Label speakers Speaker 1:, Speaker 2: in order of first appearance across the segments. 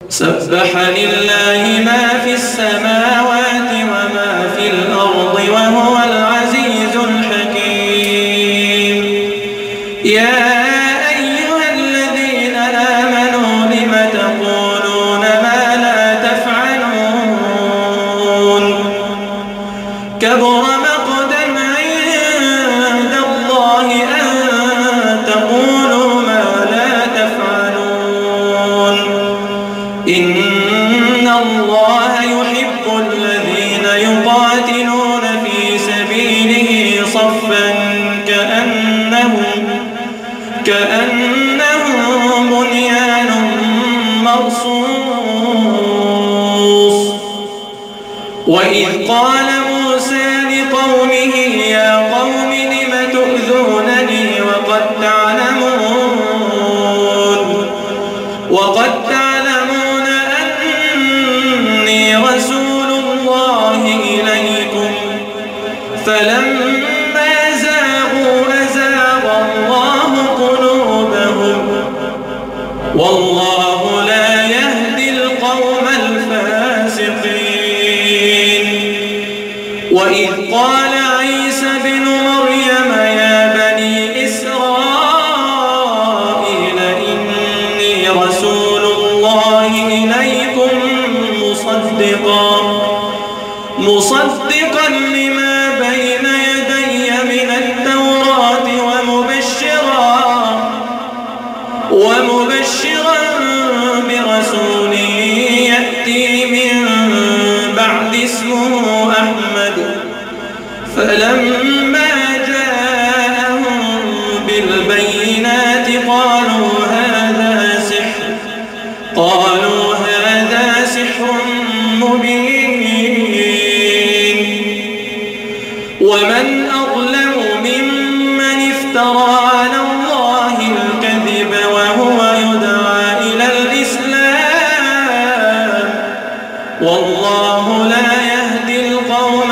Speaker 1: سبح لله ما في السماوات وما في الأرض وهو العزيز الحكيم. يا أيها الذين آمنوا لم تقولون ما لا تفعلون كبر مقتا عند الله أن تقولوا ما لا تفعلون. إن الله يحب الذين يقاتلون في سبيله صفا كأنهم بنيان مرصوص. وإذ قال موسى لقومه يا قوم لم تؤذونني وقد تعلمون أني رسول الله إليكم فلما زاغوا أزاغ الله قلوبهم والله لا يهدي القوم الفاسقين. وإذ قال عيسى بن مريم يا بني إسرائيل إني رسول الله إليكم مصدقا لما بين يدي من التوراة ومبشرا برسول يأتي من بعد اسمه أحمد. فلما جاءهم بالبينات قالوا هذا سحر مبين. ومن أظلم ممن افترى على الله الكذب وهو يدعى إلى الإسلام والله لا يهدي القوم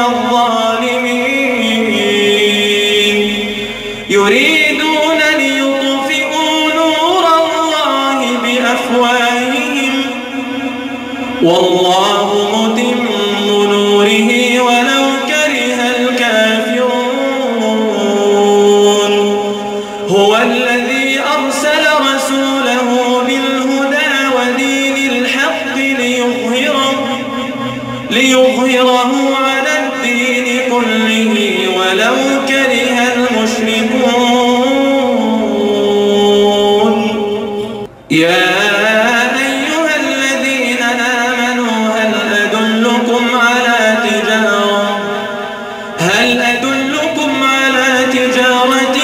Speaker 1: الظالمين. يريدون ليطفئوا نور الله بأفواههم والله متم نوره ولو كره الكافرون. هو الذي أرسل رسوله بالهدى ودين الحق ليظهره على الدين كله ولو كره المشركون. يا أيها الذين آمنوا هل أدلكم على تجارة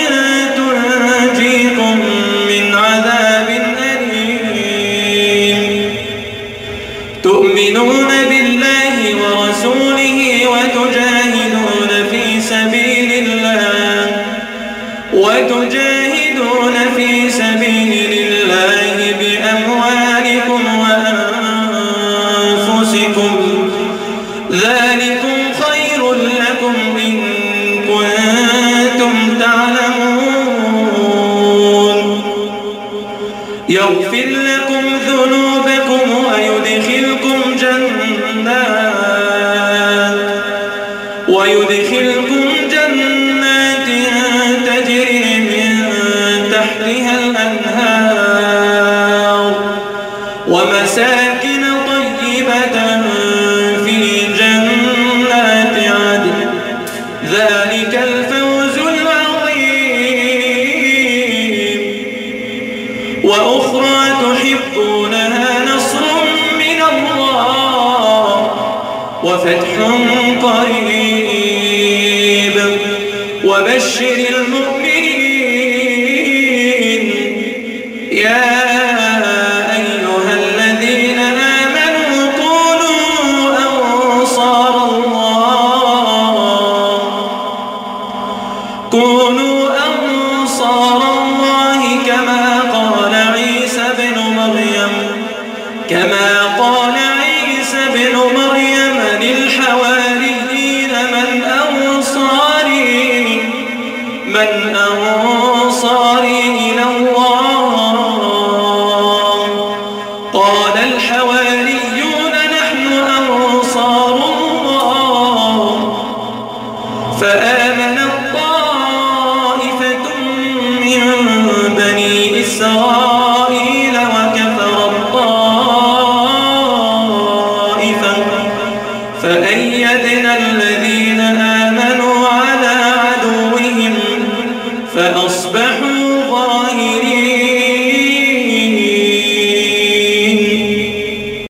Speaker 1: تنجيكم من عذاب أليم. تؤمنون بالله ورسوله وتجاهدون في سبيل الله بأموالكم وأنفسكم ذلكم خير لكم إن كنتم تعلمون. يغفر لكم ذنوبكم ويدخلكم جنات تجري من تحتها الأنهار ومساكن طيبة في جنات عدن ذلك الفوز العظيم. وأخرى تحبونها نصر من الله وفتح قريب وبشر المؤمنين. يا أيها الذين آمنوا كونوا أنصار الله كما قال عيسى بن مريم للحواريين من أنصاري إلى الله قال الحواريين